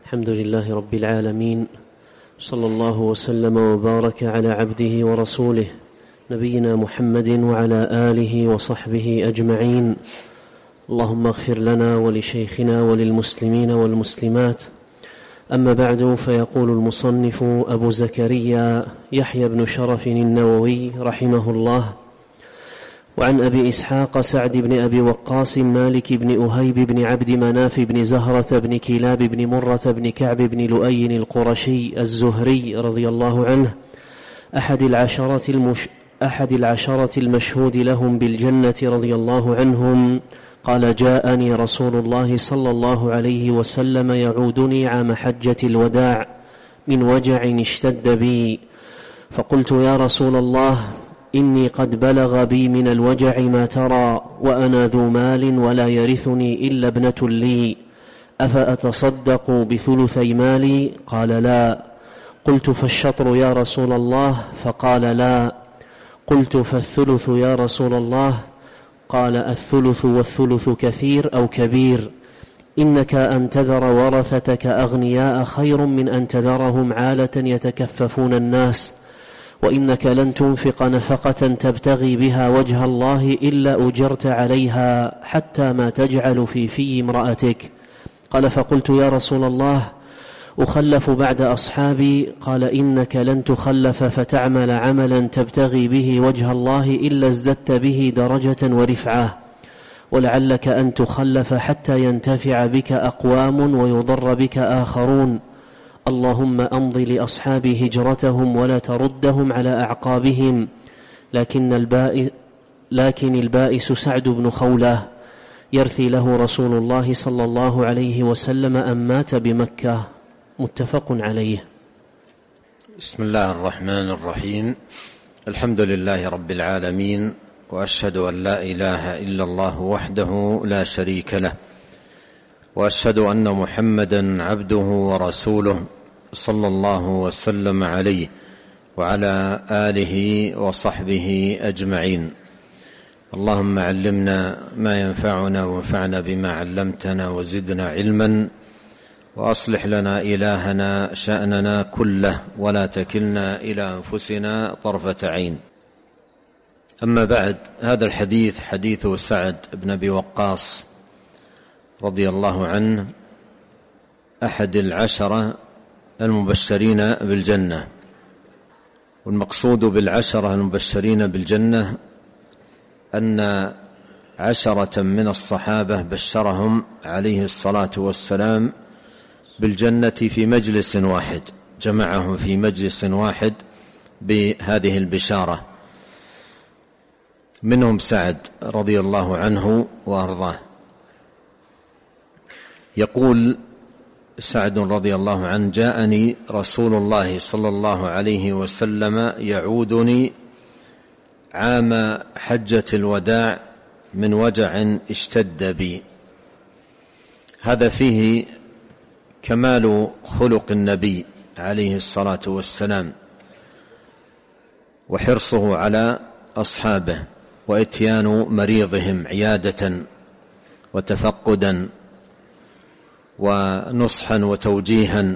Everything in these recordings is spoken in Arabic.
الحمد لله رب العالمين، صلى الله وسلم وبارك على عبده ورسوله نبينا محمد وعلى آله وصحبه أجمعين. اللهم اغفر لنا ولشيخنا وللمسلمين والمسلمات. أما بعد، فيقول المصنف أبو زكريا يحيى بن شرف النووي رحمه الله: وعن أبي إسحاق سعد بن أبي وقاص مالك بن أهيب بن عبد مناف بن زهرة بن كلاب بن مرة بن كعب بن لؤي القرشي الزهري رضي الله عنه، أحد العشرة المشهود لهم بالجنة رضي الله عنهم، قال: جاءني رسول الله صلى الله عليه وسلم يعودني عام حجة الوداع من وجع اشتد بي، فقلت: يا رسول الله، إني قد بلغ بي من الوجع ما ترى، وأنا ذو مال ولا يرثني إلا ابنة لي، أفأتصدق بثلثي مالي؟ قال: لا. قلت: فالشطر يا رسول الله؟ فقال: لا. قلت: فالثلث يا رسول الله؟ قال: الثلث والثلث كثير أو كبير، إنك أن تذر ورثتك أغنياء خير من أن تذرهم عالة يتكففون الناس، وإنك لن تنفق نفقة تبتغي بها وجه الله إلا أجرت عليها حتى ما تجعل في امرأتك. قال: فقلت: يا رسول الله، أخلف بعد أصحابي؟ قال: إنك لن تخلف فتعمل عملا تبتغي به وجه الله إلا ازددت به درجة ورفعة، ولعلك أن تخلف حتى ينتفع بك أقوام ويضر بك آخرون. اللهم أمض لأصحابي هجرتهم ولا تردهم على أعقابهم. لكن البائس سعد بن خولة يرثي له رسول الله صلى الله عليه وسلم أن مات بمكة. متفق عليه. بسم الله الرحمن الرحيم. الحمد لله رب العالمين، وأشهد أن لا إله إلا الله وحده لا شريك له، وأشهد أن محمدا عبده ورسوله صلى الله وسلم عليه وعلى آله وصحبه أجمعين. اللهم علمنا ما ينفعنا وانفعنا بما علمتنا وزدنا علما، وأصلح لنا إلهنا شأننا كله، ولا تكلنا إلى أنفسنا طرفة عين. أما بعد، هذا الحديث حديث سعد بن أبي وقاص رضي الله عنه، أحد العشرة المبشرين بالجنة. والمقصود بالعشرة المبشرين بالجنة أن 10 من الصحابة بشرهم عليه الصلاة والسلام بالجنة في مجلس واحد، جمعهم في مجلس واحد بهذه البشارة. منهم سعد رضي الله عنه وأرضاه. يقول سعد رضي الله عنه: جاءني رسول الله صلى الله عليه وسلم يعودني عام حجة الوداع من وجع اشتد بي. هذا فيه كمال خلق النبي عليه الصلاة والسلام، وحرصه على أصحابه، وإتيان مريضهم عيادة وتفقدا ونصحا وتوجيها.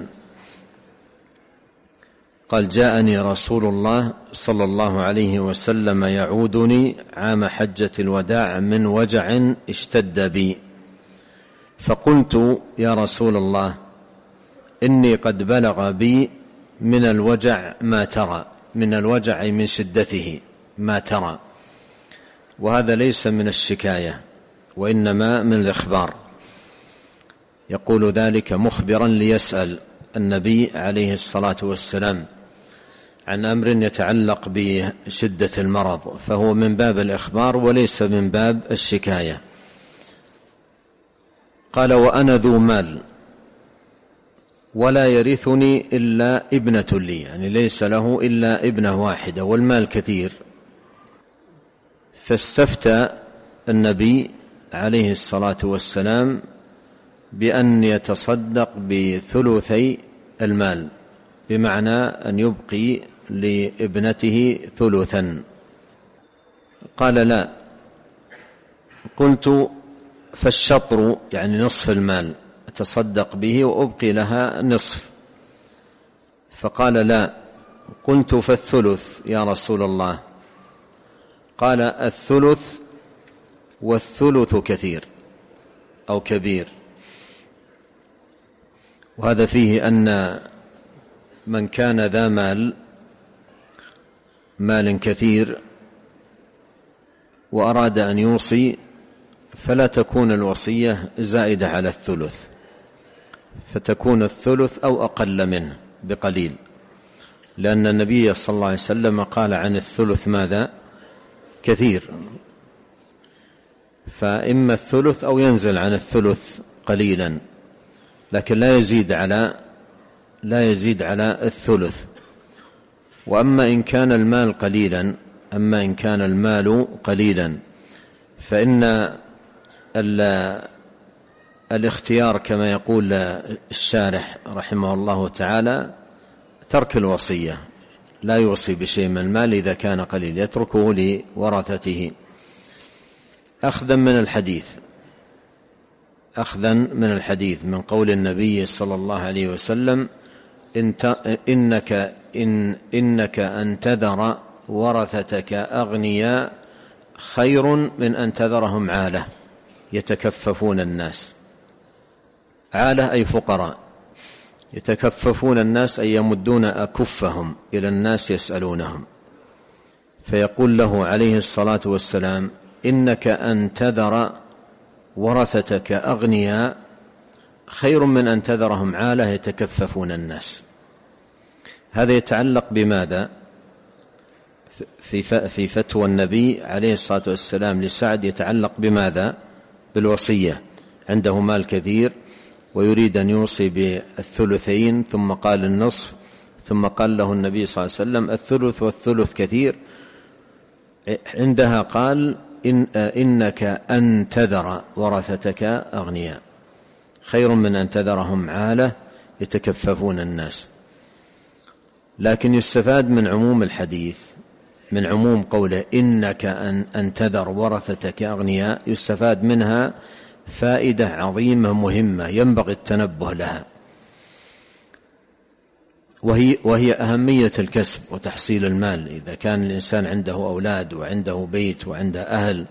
قال: جاءني رسول الله صلى الله عليه وسلم يعودني عام حجة الوداع من وجع اشتد بي، فقلت: يا رسول الله، إني قد بلغ بي من الوجع ما ترى. من الوجع من شدته ما ترى، وهذا ليس من الشكاية وإنما من الإخبار. يقول ذلك مخبرا ليسأل النبي عليه الصلاة والسلام عن أمر يتعلق بشدة المرض، فهو من باب الإخبار وليس من باب الشكاية. قال: وأنا ذو مال ولا يرثني إلا ابنة لي، يعني ليس له إلا ابنة واحدة والمال كثير. فاستفتى النبي عليه الصلاة والسلام بأن يتصدق بثلثي المال، بمعنى أن يبقي لابنته ثلثا. قال: لا. قلت: فالشطر يعني نصف المال أتصدق به وأبقي لها نصف. فقال لا. قلت فالثلث يا رسول الله؟ قال الثلث، والثلث كثير أو كبير. وهذا فيه أن من كان ذا مال كثير وأراد أن يوصي فلا تكون الوصية زائدة على الثلث، فتكون الثلث أو أقل منه بقليل، لأن النبي صلى الله عليه وسلم قال عن الثلث ماذا؟ كثير. فإما الثلث أو ينزل عن الثلث قليلا، لكن لا يزيد على الثلث. وأما إن كان المال قليلا فإن الاختيار كما يقول الشارح رحمه الله تعالى ترك الوصية، لا يوصي بشيء من المال إذا كان قليل، يتركه لورثته أخذا من الحديث من قول النبي صلى الله عليه وسلم: إنك أن تذر ورثتك أغنياء خير من أن تذرهم عالة يتكففون الناس. عالة أي فقراء، يتكففون الناس أي يمدون أكفهم إلى الناس يسألونهم. فيقول له عليه الصلاة والسلام: إنك أن تذر ورثتك أغنياء خير من أن تذرهم عالة يتكففون الناس. هذا يتعلق بماذا؟ في فتوى النبي عليه الصلاة والسلام لسعد يتعلق بماذا؟ بالوصية. عنده مال كثير ويريد أن يوصي بالثلثين، ثم قال النصف، ثم قال له النبي صلى الله عليه وسلم: الثلث والثلث كثير. عندها قال: إنك أن تذر ورثتك أغنياء خير من أن تذرهم عالة يتكففون الناس. لكن يستفاد من عموم الحديث، من عموم قوله إنك أن تذر ورثتك أغنياء، يستفاد منها فائدة عظيمة مهمة ينبغي التنبه لها، وهي أهمية الكسب وتحصيل المال. إذا كان الإنسان عنده أولاد وعنده بيت وعنده أهل،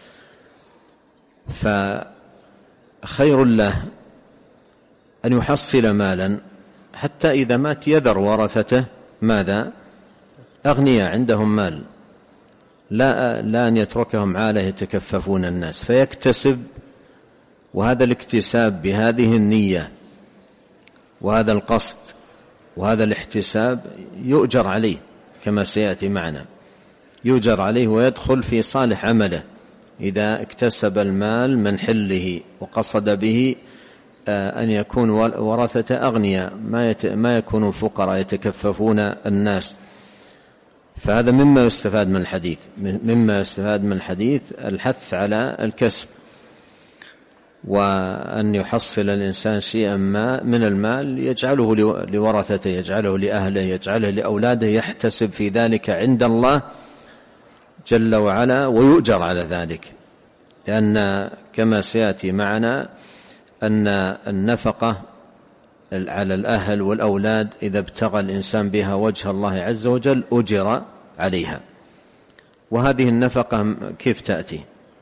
فخير له أن يحصل مالا حتى إذا مات يذر ورثته ماذا؟ أغنياء عندهم مال، لا أن يتركهم عالة يتكففون الناس، فيكتسب. وهذا الاكتساب بهذه النية وهذا القصد وهذا الاحتساب يؤجر عليه كما سيأتي معنا، يؤجر عليه ويدخل في صالح عمله إذا اكتسب المال من حله وقصد به أن يكون ورثة أغنياء ما يكونوا فقراء يتكففون الناس. فهذا مما يستفاد من الحديث الحث على الكسب، وأن يحصل الإنسان شيئا ما من المال يجعله لورثته، يجعله لأهله، يجعله لأولاده، يحتسب في ذلك عند الله جل وعلا ويؤجر على ذلك. لأن كما سيأتي معنا أن النفقة على الأهل والأولاد إذا ابتغى الإنسان بها وجه الله عز وجل أجر عليها. وهذه النفقة كيف تأتي؟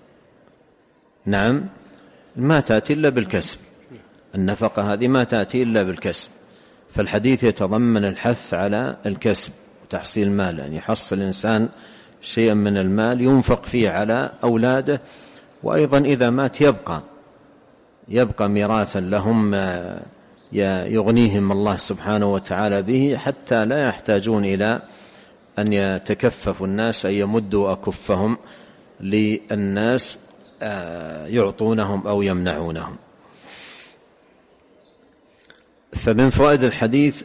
نعم، ما تأتي إلا بالكسب. النفقة هذه ما تأتي إلا بالكسب. فالحديث يتضمن الحث على الكسب وتحصيل المال، أن يحصل الإنسان شيئا من المال ينفق فيه على أولاده، وأيضا إذا مات يبقى ميراثا لهم يغنيهم الله سبحانه وتعالى به، حتى لا يحتاجون إلى أن يتكففوا الناس، أن يمدوا أكفهم للناس يعطونهم أو يمنعونهم. فمن فوائد الحديث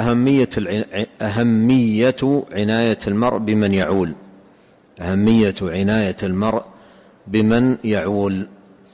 أهمية عناية المرء بمن يعول، أهمية عناية المرء بمن يعول.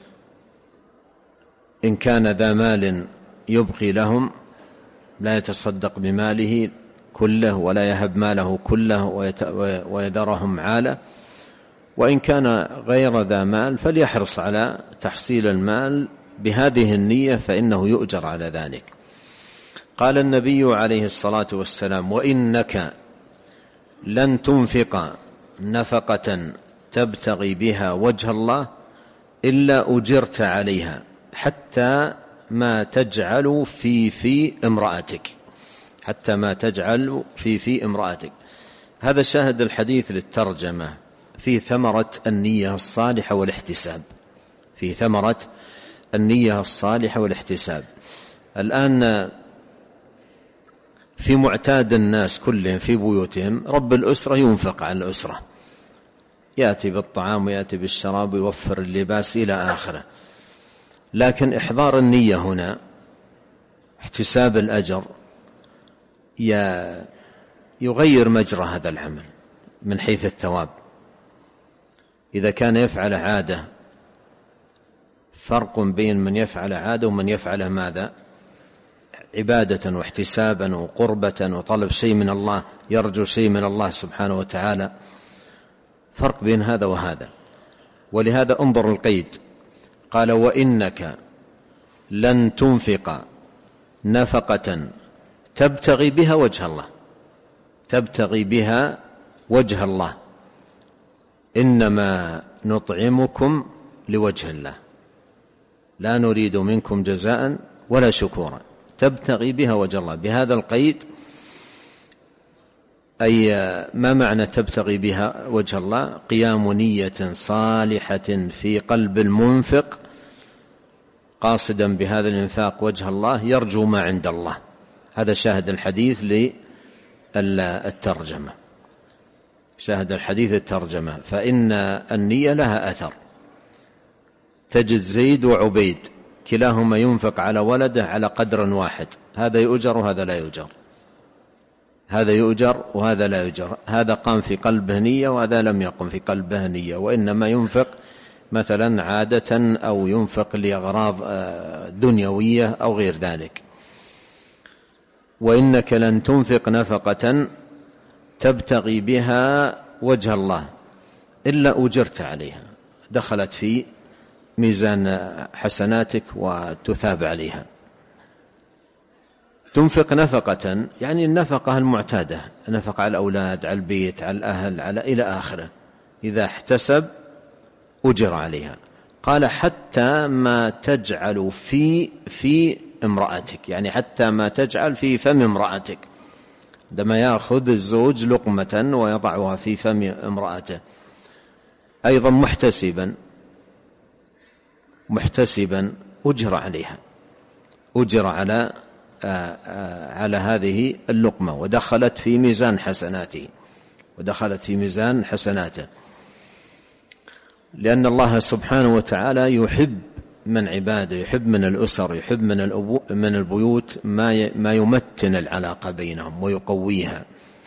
إن كان ذا مال يبقي لهم لا يتصدق بماله كله ولا يهب ماله كله ويذرهم عالة، وإن كان غير ذا مال فليحرص على تحصيل المال بهذه النية فإنه يؤجر على ذلك. قال النبي عليه الصلاة والسلام: وإنك لن تنفق نفقة تبتغي بها وجه الله إلا أجرت عليها حتى ما تجعل في امرأتك، حتى ما تجعل في امرأتك. هذا شاهد الحديث للترجمة في ثمرة النية الصالحة والاحتساب، في ثمرة النية الصالحة والاحتساب. الآن في معتاد الناس كلهم في بيوتهم رب الأسرة ينفق على الأسرة، يأتي بالطعام ويأتي بالشراب ويوفر اللباس إلى آخره، لكن إحضار النية هنا احتساب الأجر يغير مجرى هذا العمل من حيث الثواب. إذا كان يفعل عادة، فرق بين من يفعل عادة ومن يفعل ماذا؟ عبادة واحتسابا وقربة وطلب شيء من الله، يرجو شيء من الله سبحانه وتعالى، فرق بين هذا وهذا. ولهذا انظر القيد، قال: وإنك لن تنفق نفقة تبتغي بها وجه الله، تبتغي بها وجه الله، إنما نطعمكم لوجه الله لا نريد منكم جزاء ولا شكورا، تبتغي بها وجه الله. بهذا القيد أي ما معنى تبتغي بها وجه الله؟ قيام نية صالحة في قلب المنفق قاصدا بهذا الإنفاق وجه الله، يرجو ما عند الله. هذا شاهد الحديث للترجمة، شاهد الحديث الترجمة. فإن النية لها أثر. تجد زيد وعبيد كلاهما ينفق على ولده على قدر واحد، هذا يؤجر وهذا لا يؤجر، هذا يؤجر وهذا لا يؤجر، هذا قام في قلبه نية وهذا لم يقم في قلبه نية، وإنما ينفق مثلا عادة أو ينفق لأغراض دنيوية أو غير ذلك. وإنك لن تنفق نفقة تبتغي بها وجه الله إلا أجرت عليها، دخلت في ميزان حسناتك وتثاب عليها. تنفق نفقة يعني النفقة المعتادة، نفق على الأولاد، على البيت، على الأهل، على إلى آخره، إذا احتسب أجر عليها. قال: حتى ما تجعل في امرأتك، يعني حتى ما تجعل في فم امرأتك. عندما يأخذ الزوج لقمة ويضعها في فم امرأته أيضا محتسبا أجر عليها، أجر على هذه اللقمة، ودخلت في ميزان حسناته، ودخلت في ميزان حسناته. لأن الله سبحانه وتعالى يحب من عباده، يحب من الأسر، يحب من البيوت ما يمتن العلاقة بينهم ويقويها،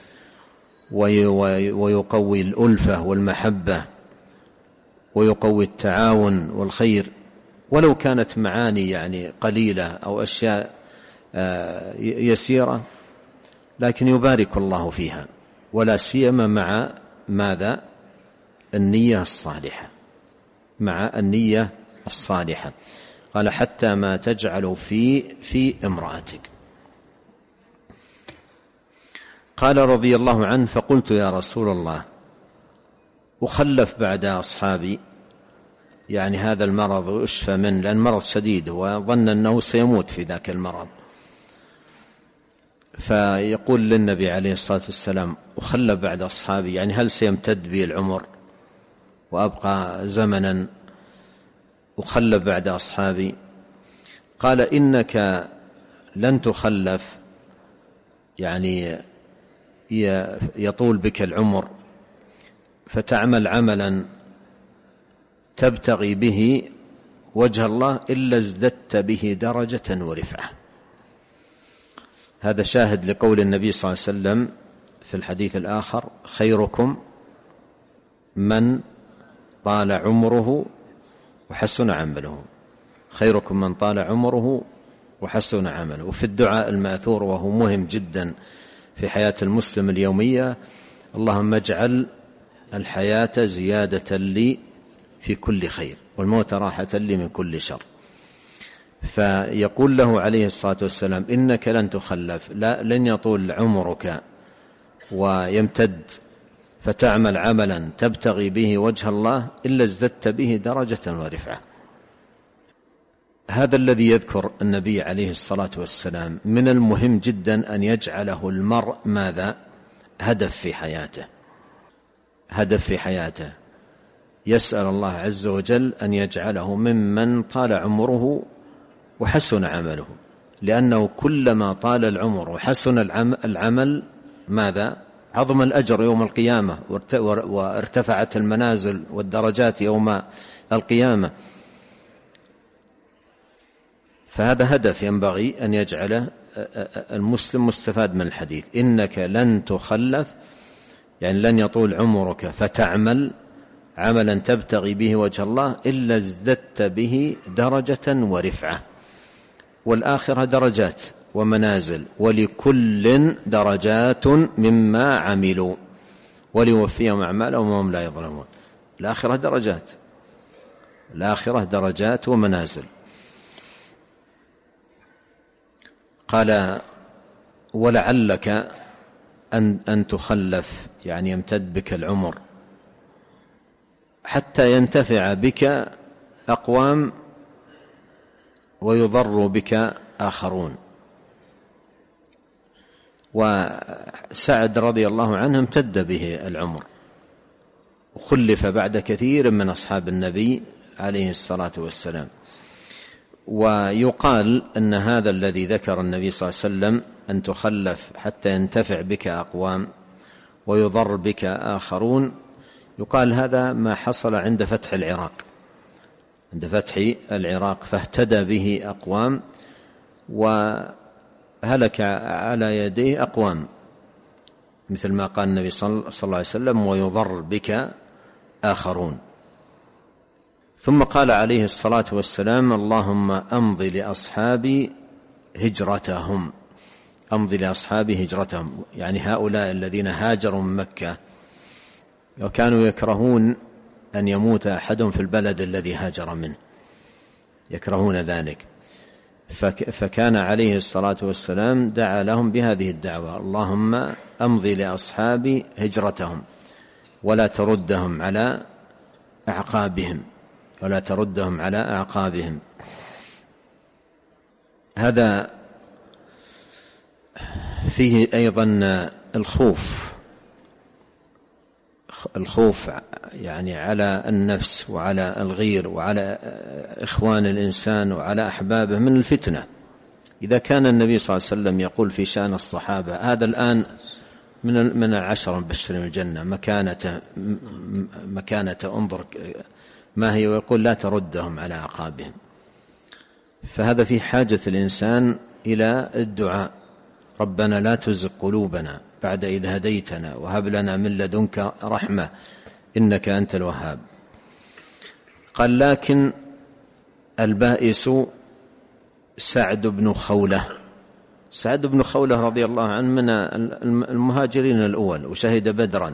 ويقوي الألفة والمحبة، ويقوي التعاون والخير، ولو كانت معاني يعني قليلة أو أشياء يسيرة، لكن يبارك الله فيها، ولا سيما مع ماذا؟ النية الصالحة، مع النية الصالحة. قال: حتى ما تجعل في امرأتك. قال رضي الله عنه: فقلت يا رسول الله أخلف بعد أصحابي، يعني هذا المرض وأشفى منه، لأن مرض شديد وظن أنه سيموت في ذاك المرض. فيقول للنبي عليه الصلاة والسلام: أخلف بعد أصحابي، يعني هل سيمتد بي العمر وأبقى زمنا أخلف بعد أصحابي؟ قال: إنك لن تخلف، يعني يطول بك العمر فتعمل عملا تبتغي به وجه الله إلا ازددت به درجة ورفعة. هذا شاهد لقول النبي صلى الله عليه وسلم في الحديث الآخر: خيركم من طال عمره وحسن عمله، خيركم من طال عمره وحسن عمله. وفي الدعاء الماثور وهو مهم جدا في حياة المسلم اليومية: اللهم اجعل الحياة زيادة لي في كل خير والموت راحة لي من كل شر. فيقول له عليه الصلاة والسلام إنك لن تخلف، لن يطول عمرك ويمتد فتعمل عملا تبتغي به وجه الله إلا ازددت به درجة ورفعة. هذا الذي يذكر النبي عليه الصلاة والسلام من المهم جدا أن يجعله المرء ماذا؟ هدف في حياته، هدف في حياته. يسأل الله عز وجل أن يجعله ممن طال عمره وحسن عمله، لأنه كلما طال العمر وحسن العمل ماذا؟ عظم الأجر يوم القيامة وارتفعت المنازل والدرجات يوم القيامة. فهذا هدف ينبغي أن يجعله المسلم مستفاد من الحديث. إنك لن تخلف يعني لن يطول عمرك فتعمل عملا تبتغي به وجه الله إلا ازددت به درجة ورفعة. والآخرة درجات ومنازل، ولكل درجات مما عملوا وليوفيهم أعمالهم وهم لا يظلمون. الآخرة درجات، الآخرة درجات ومنازل. قال ولعلك أن تخلف يعني يمتد بك العمر حتى ينتفع بك أقوام ويضر بك آخرون. وسعد رضي الله عنه امتد به العمر وخلف بعد كثير من أصحاب النبي عليه الصلاة والسلام. ويقال أن هذا الذي ذكر النبي صلى الله عليه وسلم أن تخلف حتى ينتفع بك أقوام ويضر بك آخرون، يقال هذا ما حصل عند فتح العراق، عند فتح العراق فاهتدى به أقوام وهلك على يديه أقوام، مثل ما قال النبي صلى الله عليه وسلم ويضر بك آخرون. ثم قال عليه الصلاة والسلام اللهم أمضي لأصحابي هجرتهم، أمضي لأصحابي هجرتهم، يعني هؤلاء الذين هاجروا من مكة وكانوا يكرهون أن يموت أحدهم في البلد الذي هاجر منه، يكرهون ذلك. فكان عليه الصلاة والسلام دعا لهم بهذه الدعوة اللهم أمضي لأصحابي هجرتهم ولا تردهم على أعقابهم، ولا تردهم على أعقابهم. هذا فيه أيضا الخوف يعني على النفس وعلى الغير وعلى إخوان الإنسان وعلى أحبابه من الفتنة. إذا كان النبي صلى الله عليه وسلم يقول في شأن الصحابة هذا الآن من العشر المبشرين بالجنة مكانة انظر ما هي، ويقول لا تردهم على أعقابهم. فهذا في حاجة الإنسان إلى الدعاء ربنا لا تزغ قلوبنا بعد إذ هديتنا وهب لنا من لدنك رحمة إنك أنت الوهاب. قال لكن البائس سعد بن خولة. سعد بن خولة رضي الله عنه من المهاجرين الأول وشهد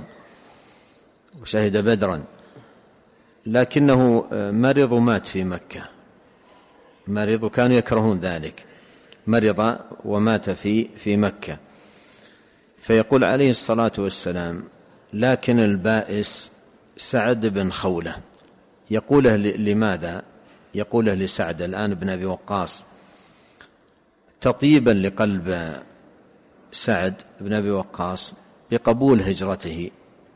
بدرا، لكنه مرض ومات في مكة، مرض وكانوا يكرهون ذلك، مرض ومات في مكة. فيقول عليه الصلاة والسلام لكن البائس سعد بن خولة. يقوله لماذا؟ يقوله لسعد الآن بن أبي وقاص تطيبا لقلب سعد بن أبي وقاص بقبول هجرته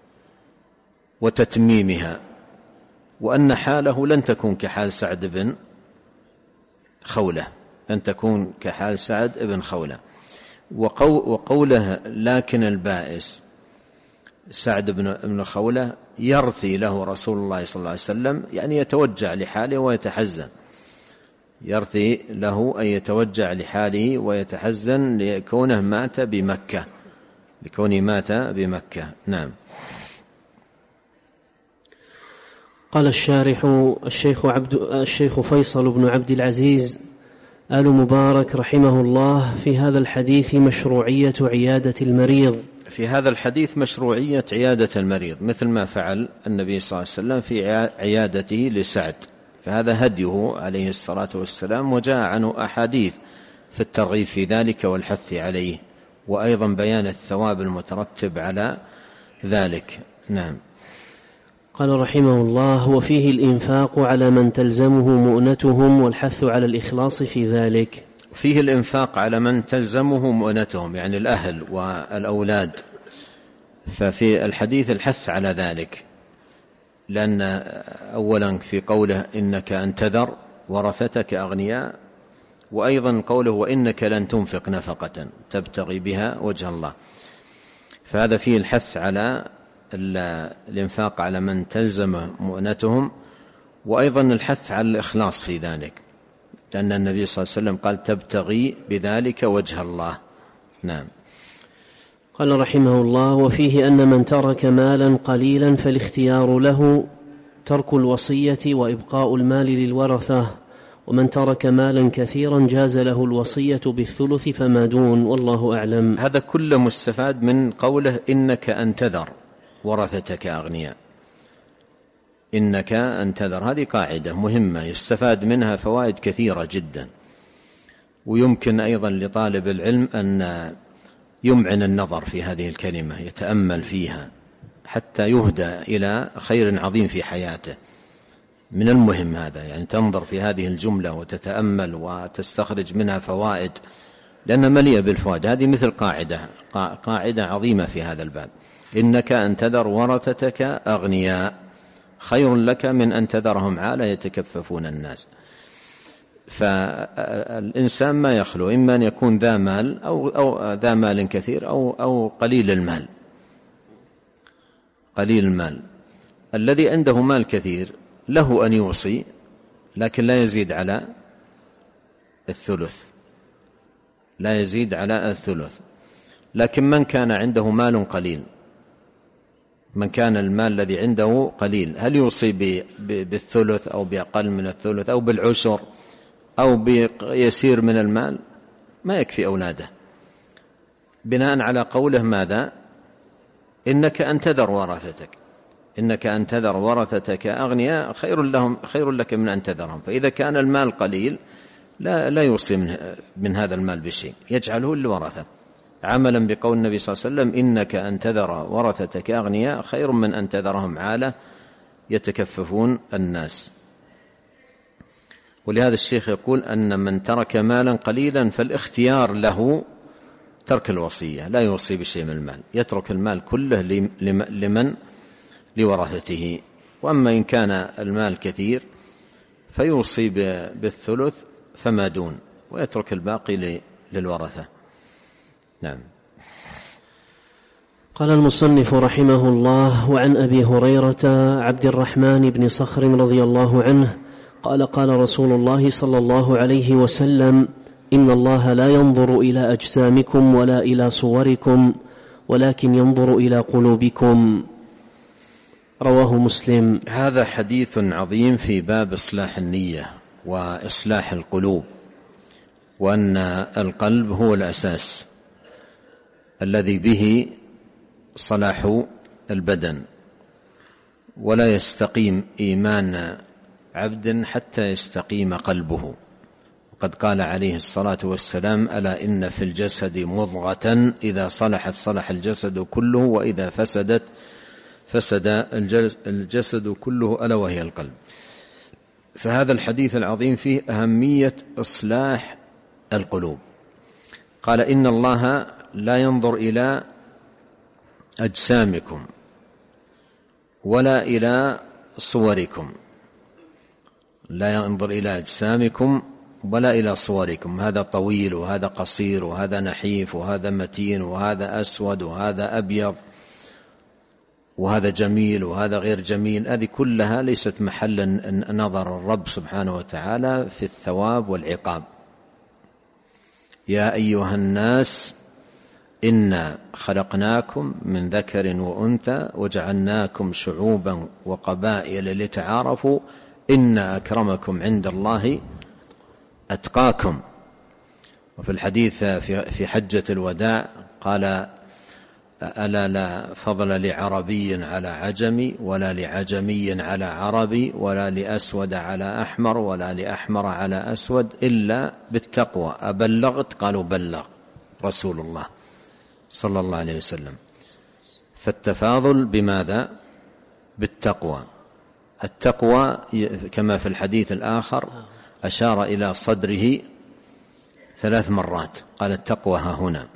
وتتميمها، وأن حاله لن تكون كحال سعد بن خولة، لن تكون كحال سعد بن خولة. وقوله لكن البائس سعد بن خولة يرثي له رسول الله صلى الله عليه وسلم، يعني يتوجع لحاله ويتحزن، يرثي له أن يتوجع لحاله ويتحزن لكونه مات بمكة، لكونه مات بمكة. نعم. قال الشارح الشيخ فيصل بن عبد العزيز آل مبارك رحمه الله في هذا الحديث مشروعية عيادة المريض. في هذا الحديث مشروعية عيادة المريض مثل ما فعل النبي صلى الله عليه وسلم في عيادته لسعد فهذا هديه عليه الصلاة والسلام، وجاء عنه أحاديث في الترغيب في ذلك والحث عليه، وأيضا بيان الثواب المترتب على ذلك. نعم. قال رحمه الله: وفيه الإنفاق على من تلزمه مؤنتهم والحث على الإخلاص في ذلك. فيه الإنفاق على من تلزمه مؤنتهم، يعني الأهل والأولاد، ففي الحديث الحث على ذلك، لأن أولا في قوله إنك أن تذر ورثتك أغنياء، وأيضا قوله وإنك لن تنفق نفقة تبتغي بها وجه الله، فهذا فيه الحث على الإنفاق على من تلزم مؤنتهم، وأيضا الحث على الإخلاص في ذلك، لأن النبي صلى الله عليه وسلم قال تبتغي بذلك وجه الله. نعم. قال رحمه الله: وفيه أن من ترك مالا قليلا فالاختيار له ترك الوصية وإبقاء المال للورثة، ومن ترك مالا كثيرا جاز له الوصية بالثلث فما دون، والله أعلم. هذا كله مستفاد من قوله إنك أن تذر ورثتك أغنياء. إنك أن تذر، هذه قاعدة مهمة يستفاد منها فوائد كثيرة جدا، ويمكن أيضا لطالب العلم أن يمعن النظر في هذه الكلمة، يتأمل فيها حتى يهدى إلى خير عظيم في حياته. من المهم هذا، يعني تنظر في هذه الجملة وتتأمل وتستخرج منها فوائد، لأنها مليئة بالفوائد. هذه مثل قاعدة عظيمة في هذا الباب: إنك أن تذر ورثتك أغنياء خير لك من أن تذرهم عالة يتكففون الناس. فالإنسان ما يخلو إما أن يكون ذا مال أو ذا مال كثير أو قليل المال. قليل المال الذي عنده مال كثير له أن يوصي، لكن لا يزيد على الثلث، لا يزيد على الثلث. لكن من كان عنده مال قليل، من كان المال الذي عنده قليل، هل يوصي بالثلث أو بأقل من الثلث أو بالعشر أو بيسير من المال؟ ما يكفي أولاده، بناء على قوله ماذا؟ إنك أن تذر ورثتك، إنك أن تذر ورثتك أغنياء خير لك من أن تذرهم. فإذا كان المال قليل لا يوصي من هذا المال بشيء، يجعله للورثة، عملا بقول النبي صلى الله عليه وسلم: إنك أن تذر ورثتك أغنياء خير من أن تذرهم عالة يتكففون الناس. ولهذا الشيخ يقول أن من ترك مالا قليلا فالاختيار له ترك الوصية، لا يوصي بشيء من المال، يترك المال كله لمن؟ لورثته. وأما إن كان المال كثير فيوصي بالثلث فما دون، ويترك الباقي للورثة. نعم. قال المصنف رحمه الله: وعن أبي هريرة عبد الرحمن بن صخر رضي الله عنه قال: قال رسول الله صلى الله عليه وسلم: إن الله لا ينظر إلى أجسامكم ولا إلى صوركم ولكن ينظر إلى قلوبكم. رواه مسلم. هذا حديث عظيم في باب إصلاح النية وإصلاح القلوب، وأن القلب هو الأساس الذي به صلاح البدن، ولا يستقيم إيمان عبد حتى يستقيم قلبه. وقد قال عليه الصلاة والسلام: ألا إن في الجسد مضغة إذا صلحت صلح الجسد كله وإذا فسدت فسد الجسد كله ألا وهي القلب. فهذا الحديث العظيم فيه أهمية إصلاح القلوب. قال: إن الله لا ينظر إلى أجسامكم ولا إلى صوركم، لا ينظر إلى أجسامكم ولا إلى صوركم، هذا طويل وهذا قصير وهذا نحيف وهذا متين وهذا أسود وهذا أبيض وهذا جميل وهذا غير جميل. هذه كلها ليست محل نظر الرب سبحانه وتعالى في الثواب والعقاب. يا أيها الناس إنا خلقناكم من ذكر وأنثى وجعلناكم شعوبا وقبائل لتعارفوا إن أكرمكم عند الله أتقاكم. وفي الحديث في حجة الوداع قال ألا لا فضل لعربي على عجمي ولا لعجمي على عربي ولا لأسود على أحمر ولا لأحمر على أسود إلا بالتقوى. أبلغت؟ قالوا بلغ رسول الله صلى الله عليه وسلم. فالتفاضل بماذا؟ بالتقوى. التقوى كما في الحديث الآخر أشار إلى صدره 3 مرات، قال التقوى ها هنا،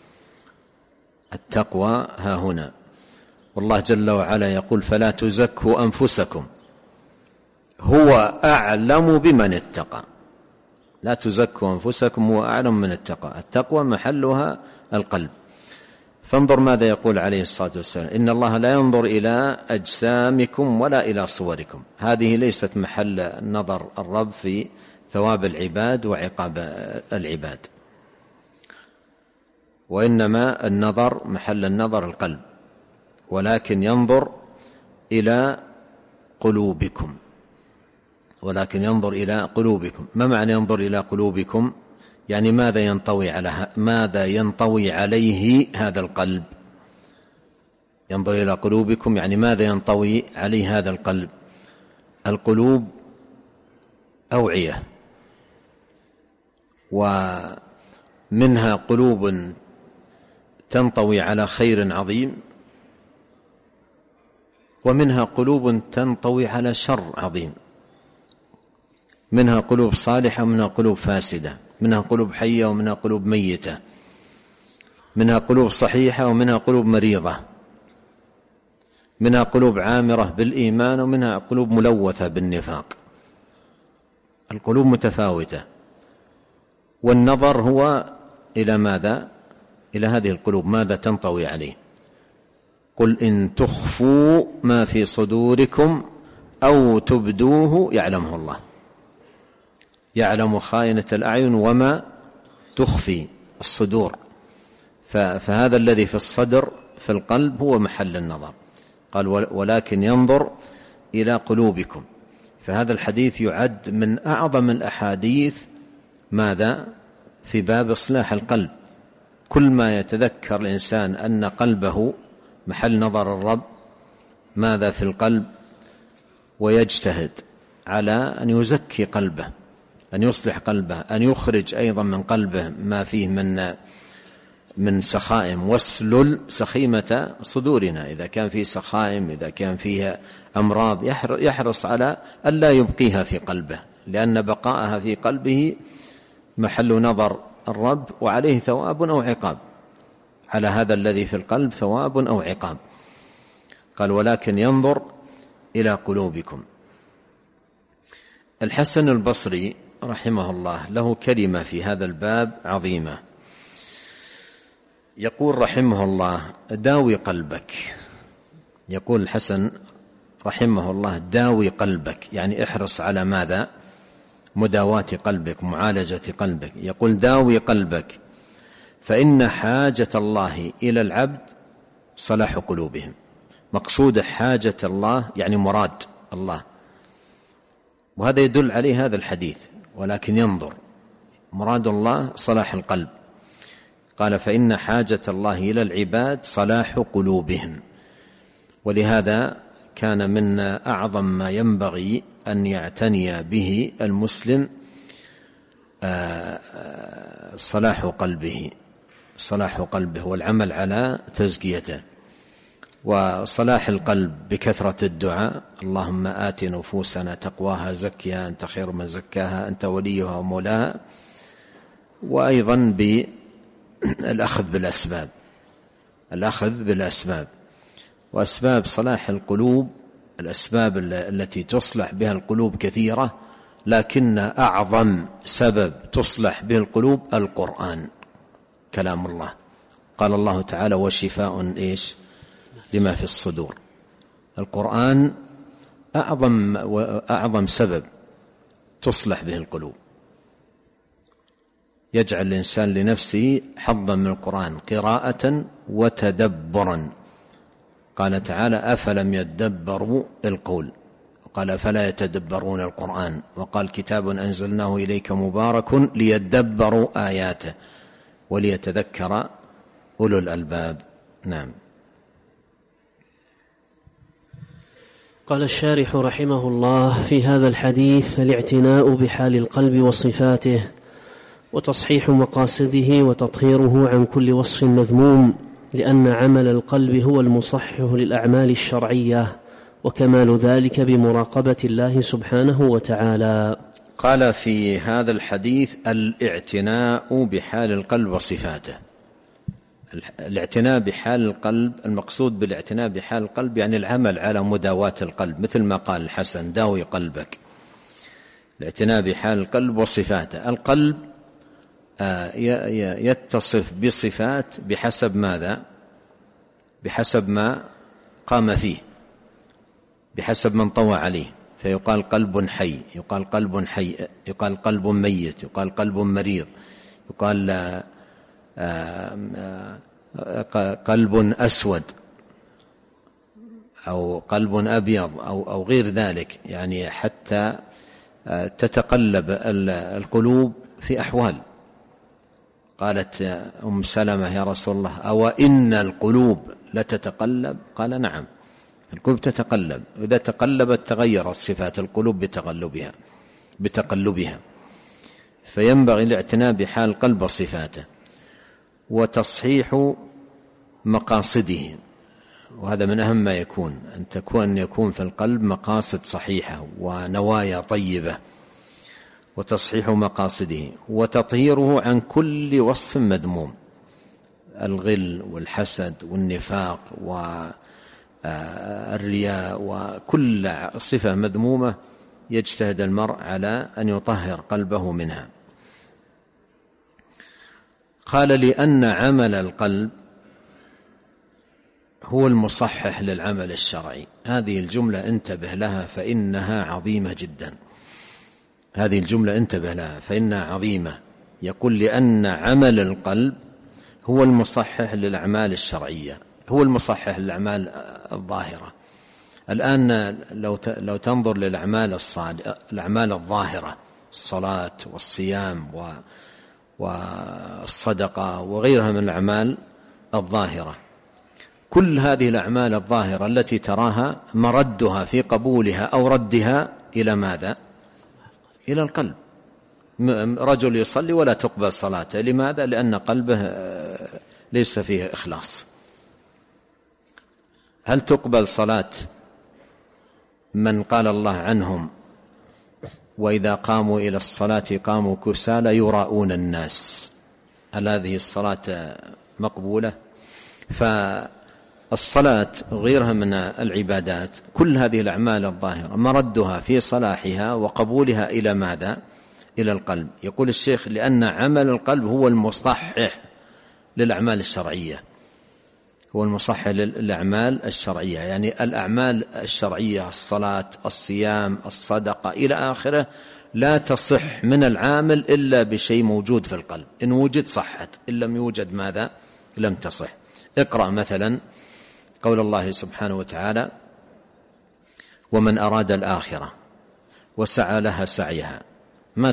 التقوى ها هنا. والله جل وعلا يقول فلا تزكوا أنفسكم هو أعلم بمن اتقى. لا تزكوا أنفسكم هو أعلم من اتقى. التقوى محلها القلب. فانظر ماذا يقول عليه الصلاة والسلام: إن الله لا ينظر إلى أجسامكم ولا إلى صوركم. هذه ليست محل نظر الرب في ثواب العباد وعقاب العباد، وإنما النظر محل النظر القلب. ولكن ينظر إلى قلوبكم، ولكن ينظر إلى قلوبكم. ما معنى ينظر إلى قلوبكم؟ يعني ماذا ينطوي عليه هذا القلب. ينظر إلى قلوبكم يعني ماذا ينطوي عليه هذا القلب. القلوب أوعية، ومنها قلوب تنطوي على خير عظيم، ومنها قلوب تنطوي على شر عظيم. منها قلوب صالحة ومنها قلوب فاسدة، منها قلوب حية ومنها قلوب ميتة، منها قلوب صحيحة ومنها قلوب مريضة، منها قلوب عامرة بالإيمان ومنها قلوب ملوثة بالنفاق. القلوب متفاوتة. والنظر هو إلى ماذا؟ إلى هذه القلوب، ماذا تنطوي عليه. قل إن تخفوا ما في صدوركم أو تبدوه يعلمه الله. يعلم خائنة الأعين وما تخفي الصدور. فهذا الذي في الصدر في القلب هو محل النظر. قال ولكن ينظر إلى قلوبكم. فهذا الحديث يعد من أعظم الأحاديث ماذا؟ في باب إصلاح القلب. كل ما يتذكر الإنسان أن قلبه محل نظر الرب، ماذا في القلب، ويجتهد على أن يزكي قلبه، أن يصلح قلبه، أن يخرج أيضا من قلبه ما فيه من سخائم. واسلل سخيمة صدورنا. إذا كان فيه سخائم، إذا كان فيها أمراض، يحرص على ألا يبقيها في قلبه، لأن بقاءها في قلبه محل نظر الرب، وعليه ثواب أو عقاب. على هذا الذي في القلب ثواب أو عقاب. قال ولكن ينظر إلى قلوبكم. الحسن البصري رحمه الله له كلمة في هذا الباب عظيمة. يقول رحمه الله: داوي قلبك. يقول الحسن رحمه الله: داوي قلبك، يعني احرص على ماذا؟ مداواة قلبك، معالجة قلبك. يقول: داوي قلبك فإن حاجة الله إلى العبد صلاح قلوبهم. مقصود حاجة الله يعني مراد الله، وهذا يدل عليه هذا الحديث. ولكن ينظر، مراد الله صلاح القلب. قال: فإن حاجة الله إلى العباد صلاح قلوبهم. ولهذا كان من أعظم ما ينبغي أن يعتني به المسلم صلاح قلبه والعمل على تزكيته. وصلاح القلب بكثرة الدعاء: اللهم آت نفوسنا تقواها زكها أنت خير من زكاها أنت وليها ومولاها. وأيضا بالأخذ بالأسباب. وأسباب صلاح القلوب، الأسباب التي تصلح بها القلوب كثيرة، لكن أعظم سبب تصلح به القلوب القرآن، كلام الله. قال الله تعالى: وشفاء لما في الصدور. القرآن أعظم سبب تصلح به القلوب. يجعل الإنسان لنفسه حظا من القرآن قراءة وتدبرا. قال تعالى: أفلم يدبروا القول. قال: أفلا يتدبرون القرآن. وقال: كتاب أنزلناه إليك مبارك ليدبروا آياته وليتذكر أولو الألباب. نعم. قال الشارح رحمه الله: في هذا الحديث الاعتناء بحال القلب وصفاته، وتصحيح مقاصده، وتطهيره عن كل وصف مذموم، لأن عمل القلب هو المصحح للأعمال الشرعية، وكمال ذلك بمراقبة الله سبحانه وتعالى. قال في هذا الحديث الاعتناء بحال القلب وصفاته. الاعتناء بحال القلب، المقصود بالاعتناء بحال القلب يعني العمل على مداواة القلب، مثل ما قال الحسن: داوي قلبك. الاعتناء بحال القلب وصفاته. القلب يتصف بصفات بحسب ماذا؟ بحسب ما قام فيه، بحسب من طوى عليه، فيقال قلب حي، يقال قلب حي، يقال قلب ميت، يقال قلب مريض، يقال قلب أسود أو قلب أبيض أو غير ذلك، يعني حتى تتقلب القلوب في أحوال. قالت أم سلمة: يا رسول الله، أو إن القلوب لتتقلب؟ قال: نعم، القلوب تتقلب، إذا تقلبت تغيرت صفات القلوب بتقلبها. فينبغي الاعتناء بحال القلب وصفاته، وتصحيح مقاصده، وهذا من أهم ما يكون، أن يكون في القلب مقاصد صحيحة ونوايا طيبة، وتصحيح مقاصده، وتطهيره عن كل وصف مذموم، الغل والحسد والنفاق والرياء وكل صفة مذمومة يجتهد المرء على أن يطهر قلبه منها. قال: لأن عمل القلب هو المصحح للعمل الشرعي. هذه الجملة انتبه لها فإنها عظيمة جدا. هذه الجملة انتبه لها فإنها عظيمة. يقول: لأن عمل القلب هو المصحح للأعمال الشرعية، هو المصحح للأعمال الظاهرة. الآن لو تنظر للأعمال الأعمال الظاهرة، الصلاة والصيام والصدقة وغيرها من الأعمال الظاهرة، كل هذه الأعمال الظاهرة التي تراها مردها في قبولها أو ردها إلى ماذا؟ إلى القلب. رجل يصلي ولا تقبل صلاته، لماذا؟ لأن قلبه ليس فيه إخلاص. هل تقبل صلاة من قال الله عنهم: وإذا قاموا إلى الصلاة قاموا كسالى يراءون الناس؟ هل هذه الصلاة مقبولة؟ فالصلاة غيرها من العبادات، كل هذه الأعمال الظاهرة مردها في صلاحها وقبولها إلى ماذا؟ إلى القلب. يقول الشيخ: لأن عمل القلب هو المصحح للأعمال الشرعية، هو المصحح للأعمال الشرعية، يعني الأعمال الشرعية، الصلاة، الصيام، الصدقة إلى آخره، لا تصح من العامل إلا بشيء موجود في القلب. إن وجد صحت، إن لم يوجد ماذا؟ لم تصح. اقرأ مثلا قول الله سبحانه وتعالى: ومن أراد الآخرة وسعى لها سعيها. ما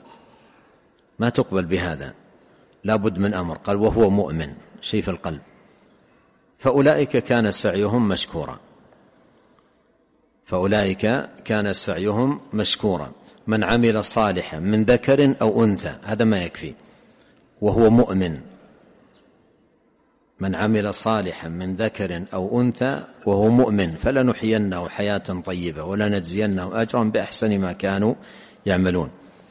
تقبل بهذا، لا بد من أمر. قال: وهو مؤمن، شيء في القلب، فأولئك كان سعيهم مشكورا. فأولئك كان سعيهم مشكورا. من عمل صالحا من ذكر أو أنثى، هذا ما يكفي، وهو مؤمن. من عمل صالحا من ذكر أو أنثى وهو مؤمن فلنحيينه حياة طيبة ولنجزينهم أجرا بأحسن ما كانوا يعملون.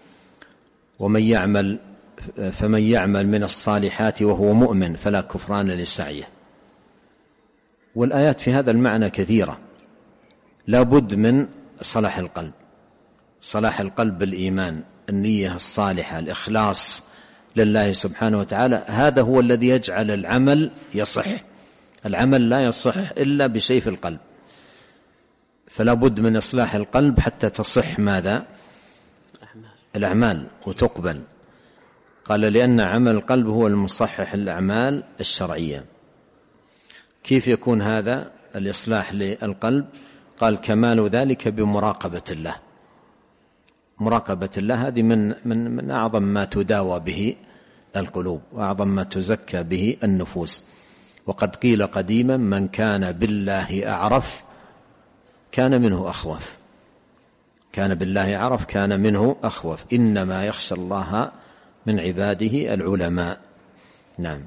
فمن يعمل من الصالحات وهو مؤمن فلا كفران لسعيه. والآيات في هذا المعنى كثيرة. لا بد من صلاح القلب، صلاح القلب بالإيمان، النية الصالحة، الإخلاص لله سبحانه وتعالى. هذا هو الذي يجعل العمل يصح. العمل لا يصح إلا بشيء في القلب، فلا بد من إصلاح القلب حتى تصح ماذا؟ الأعمال وتقبل. قال: لأن عمل القلب هو المصحح للأعمال الشرعية. كيف يكون هذا الإصلاح للقلب؟ قال: كمال ذلك بمراقبة الله. مراقبة الله هذه من أعظم ما تداوى به القلوب، وأعظم ما تزكى به النفوس. وقد قيل قديما: من كان بالله أعرف كان منه أخوف. كان بالله أعرف كان منه أخوف. إنما يخشى الله من عباده العلماء. نعم.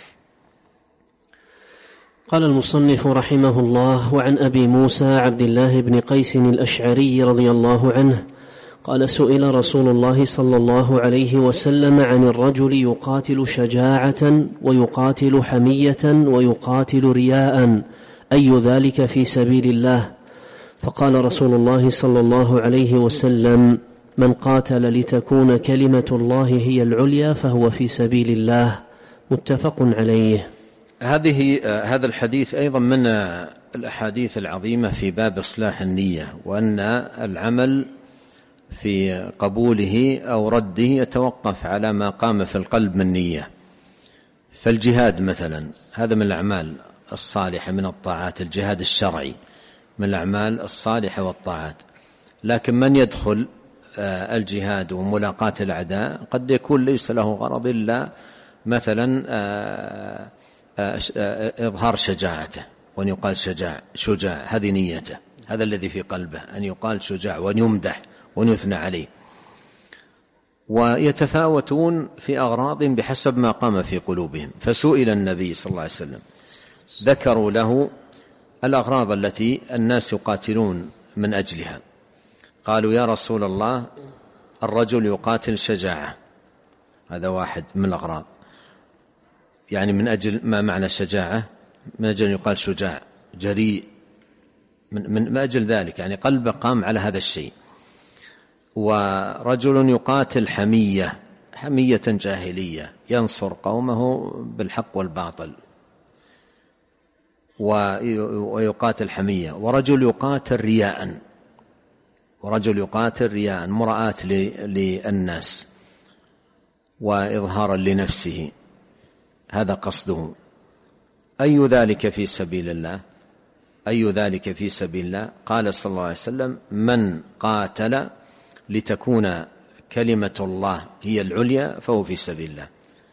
قال المصنف رحمه الله: وعن أبي موسى عبد الله بن قيس الأشعري رضي الله عنه قال: سئل رسول الله صلى الله عليه وسلم عن الرجل يقاتل شجاعة ويقاتل حمية ويقاتل رياء، أي ذلك في سبيل الله؟ فقال رسول الله صلى الله عليه وسلم: من قاتل لتكون كلمة الله هي العليا فهو في سبيل الله. متفق عليه. هذا الحديث أيضا من الأحاديث العظيمة في باب إصلاح النية، وأن العمل في قبوله أو رده يتوقف على ما قام في القلب من نية. فالجهاد مثلا هذا من الأعمال الصالحة من الطاعات، الجهاد الشرعي من الأعمال الصالحة والطاعات. لكن من يدخل الجهاد وملاقاة الأعداء قد يكون ليس له غرض إلا مثلا إظهار شجاعته، وأن يقال شجاع هذه نيته، هذا الذي في قلبه، أن يقال شجاع وأن يمدح وأن يثنى عليه. ويتفاوتون في أغراض بحسب ما قام في قلوبهم. فسئل النبي صلى الله عليه وسلم، ذكروا له الأغراض التي الناس يقاتلون من أجلها. قالوا: يا رسول الله، الرجل يقاتل شجاعة، هذا واحد من الأغراض. يعني من أجل ما معنى شجاعة؟ من أجل يقال شجاع جريء، من أجل ذلك، يعني قلبه قام على هذا الشيء. ورجل يقاتل حمية جاهلية، ينصر قومه بالحق والباطل، ويقاتل حمية. ورجل يقاتل رياء، مراءة للناس وإظهارا لنفسه، هذا قصده. أي ذلك في سبيل الله؟ قال صلى الله عليه وسلم: من قاتل لتكون كلمة الله هي العليا فهو في سبيل الله.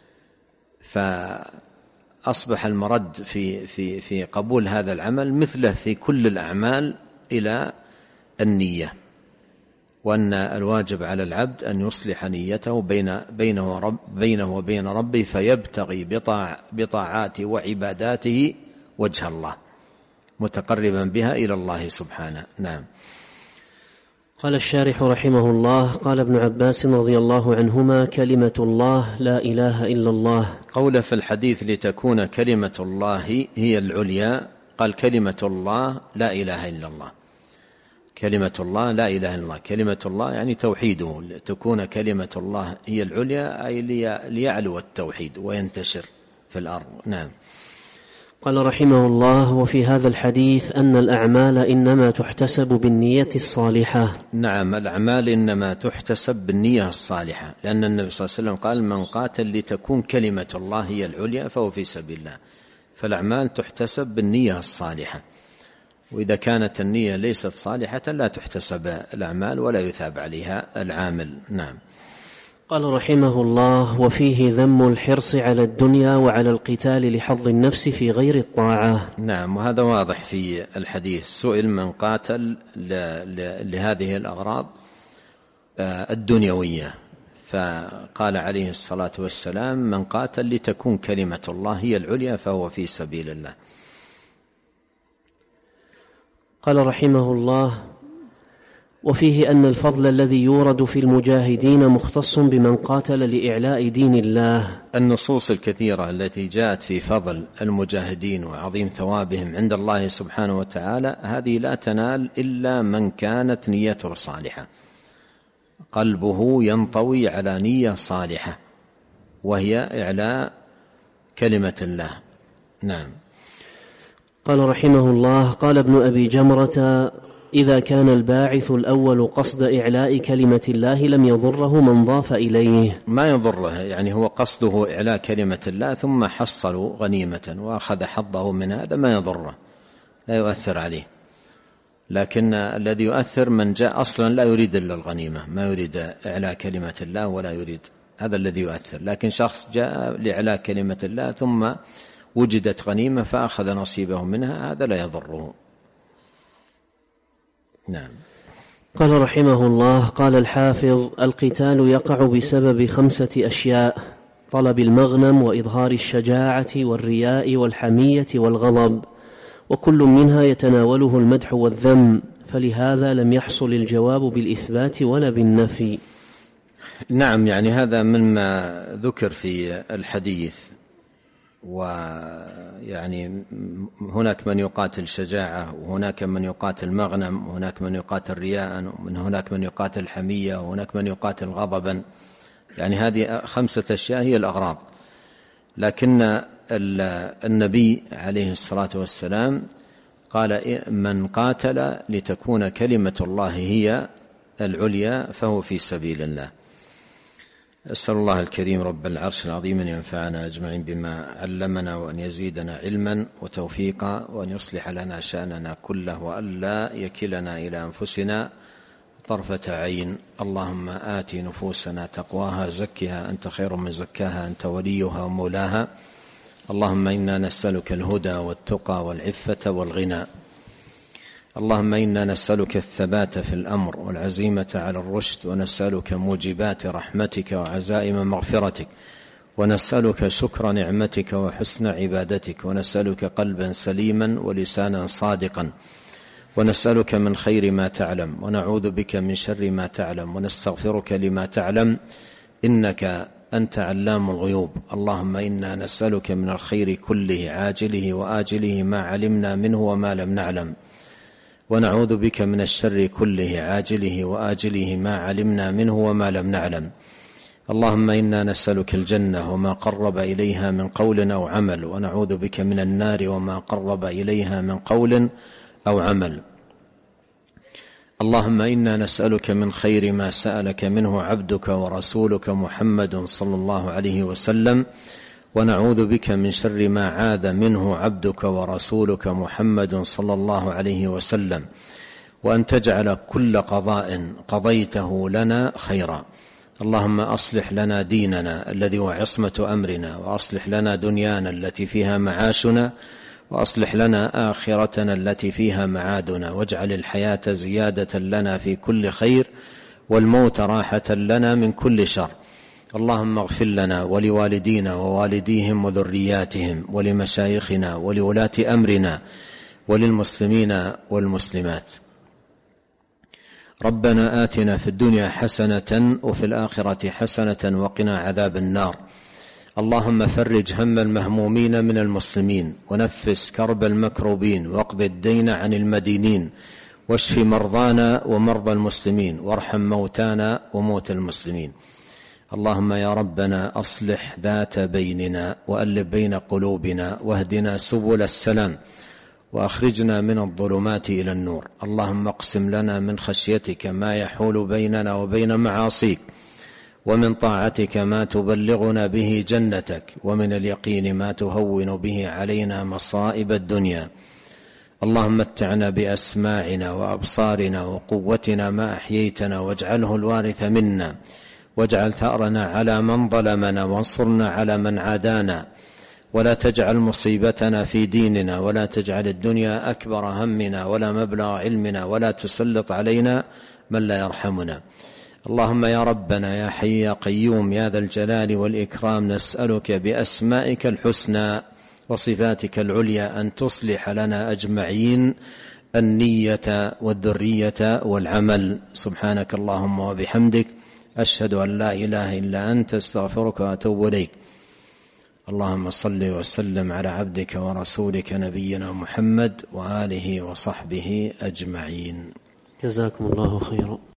فأصبح المرد في قبول هذا العمل مثله في كل الأعمال إلى النية، وأن الواجب على العبد أن يصلح نيته بينه وبين ربه، فيبتغي بطاعات وعباداته وجه الله، متقربا بها إلى الله سبحانه. نعم. قال الشارح رحمه الله: قال ابن عباس رضي الله عنهما: كلمة الله لا إله إلا الله. قوله في الحديث: لتكون كلمة الله هي العليا، قال: كلمة الله لا إله إلا الله. كلمة الله لا إله إلا الله، كلمة الله يعني توحيده، تكون كلمة الله هي العليا أي ليعلو التوحيد وينتشر في الأرض. نعم. قال رحمه الله: وفي هذا الحديث أن الأعمال إنما تحتسب بالنية الصالحة. نعم، الأعمال إنما تحتسب بالنية الصالحة، لأن النبي صلى الله عليه وسلم قال: من قاتل لتكون كلمة الله هي العليا فهو في سبيل الله. فالأعمال تحتسب بالنية الصالحة، وإذا كانت النية ليست صالحة لا تحتسب الأعمال ولا يثاب عليها العامل. نعم. قال رحمه الله: وفيه ذم الحرص على الدنيا وعلى القتال لحظ النفس في غير الطاعة. نعم، وهذا واضح في الحديث. سئل من قاتل لهذه الأغراض الدنيوية، فقال عليه الصلاة والسلام: من قاتل لتكون كلمة الله هي العليا فهو في سبيل الله. قال رحمه الله: وفيه أن الفضل الذي يورد في المجاهدين مختص بمن قاتل لإعلاء دين الله. النصوص الكثيرة التي جاءت في فضل المجاهدين وعظيم ثوابهم عند الله سبحانه وتعالى هذه لا تنال إلا من كانت نيته صالحة، قلبه ينطوي على نية صالحة وهي إعلاء كلمة الله. نعم. قال رحمه الله: قال ابن أبي جمرة: إذا كان الباعث الأول قصد إعلاء كلمة الله لم يضره من ضاف إليه. ما يضره، يعني هو قصده إعلاء كلمة الله ثم حصلوا غنيمة وأخذ حظه من هذا ما يضره، لا يؤثر عليه. لكن الذي يؤثر من جاء أصلا لا يريد إلا الغنيمة، ما يريد إعلاء كلمة الله ولا يريد، هذا الذي يؤثر. لكن شخص جاء لإعلاء كلمة الله ثم وجدت غنيمة فأخذ نصيبه منها هذا لا يضره. نعم. قال رحمه الله: قال الحافظ: القتال يقع بسبب 5 أشياء: طلب المغنم، وإظهار الشجاعة، والرياء، والحمية، والغضب، وكل منها يتناوله المدح والذم، فلهذا لم يحصل الجواب بالإثبات ولا بالنفي. نعم، يعني هذا مما ذكر في الحديث. ويعني هناك من يقاتل شجاعة، وهناك من يقاتل مغنم، وهناك من يقاتل رياء، وهناك من يقاتل حمية، وهناك من يقاتل غضبا. يعني هذه 5 أشياء هي الأغراض. لكن النبي عليه الصلاة والسلام قال: من قاتل لتكون كلمة الله هي العليا فهو في سبيل الله. أسأل الله الكريم رب العرش العظيم أن ينفعنا أجمعين بما علمنا، وأن يزيدنا علما وتوفيقا، وأن يصلح لنا شأننا كله، وأن لا يكلنا إلى أنفسنا طرفة عين. اللهم آت نفوسنا تقواها، زكها أنت خير من زكاها، أنت وليها ومولاها. اللهم إنا نسألك الهدى والتقى والعفة والغنى. اللهم إنا نسألك الثبات في الأمر والعزيمة على الرشد، ونسألك موجبات رحمتك وعزائم مغفرتك، ونسألك شكر نعمتك وحسن عبادتك، ونسألك قلبا سليما ولسانا صادقا، ونسألك من خير ما تعلم، ونعوذ بك من شر ما تعلم، ونستغفرك لما تعلم، إنك أنت علام الغيوب. اللهم إنا نسألك من الخير كله عاجله وآجله ما علمنا منه وما لم نعلم، ونعوذ بك من الشر كله عاجله وآجله ما علمنا منه وما لم نعلم. اللهم إنا نسألك الجنة وما قرب إليها من قول أو عمل، ونعوذ بك من النار وما قرب إليها من قول أو عمل. اللهم إنا نسألك من خير ما سألك منه عبدك ورسولك محمد صلى الله عليه وسلم، ونعوذ بك من شر ما عاذ منه عبدك ورسولك محمد صلى الله عليه وسلم، وأن تجعل كل قضاء قضيته لنا خيرا. اللهم أصلح لنا ديننا الذي هو عصمة أمرنا، وأصلح لنا دنيانا التي فيها معاشنا، وأصلح لنا آخرتنا التي فيها معادنا، واجعل الحياة زيادة لنا في كل خير، والموت راحة لنا من كل شر. اللهم اغفر لنا ولوالدينا ووالديهم وذرياتهم، ولمشايخنا ولولاة أمرنا، وللمسلمين والمسلمات. ربنا آتنا في الدنيا حسنة وفي الآخرة حسنة وقنا عذاب النار. اللهم فرج هم المهمومين من المسلمين، ونفس كرب المكروبين، واقض الدين عن المدينين، واشف مرضانا ومرضى المسلمين، وارحم موتانا وموتى المسلمين. اللهم يا ربنا أصلح ذات بيننا، وألف بين قلوبنا، واهدنا سبل السلام، وأخرجنا من الظلمات إلى النور. اللهم اقسم لنا من خشيتك ما يحول بيننا وبين معاصيك، ومن طاعتك ما تبلغنا به جنتك، ومن اليقين ما تهون به علينا مصائب الدنيا. اللهم متعنا بأسماعنا وأبصارنا وقوتنا ما أحييتنا، واجعله الوارث منا، واجعل ثأرنا على من ظلمنا، وانصرنا على من عادانا، ولا تجعل مصيبتنا في ديننا، ولا تجعل الدنيا أكبر همنا ولا مبلغ علمنا، ولا تسلط علينا من لا يرحمنا. اللهم يا ربنا يا حي يا قيوم يا ذا الجلال والإكرام، نسألك بأسمائك الحسنى وصفاتك العليا أن تصلح لنا أجمعين النية والذرية والعمل. سبحانك اللهم وبحمدك، أشهد أن لا إله إلا أنت، استغفرك وأتوب إليك. اللهم صل وسلم على عبدك ورسولك نبينا محمد وآله وصحبه أجمعين. جزاكم الله خيرا.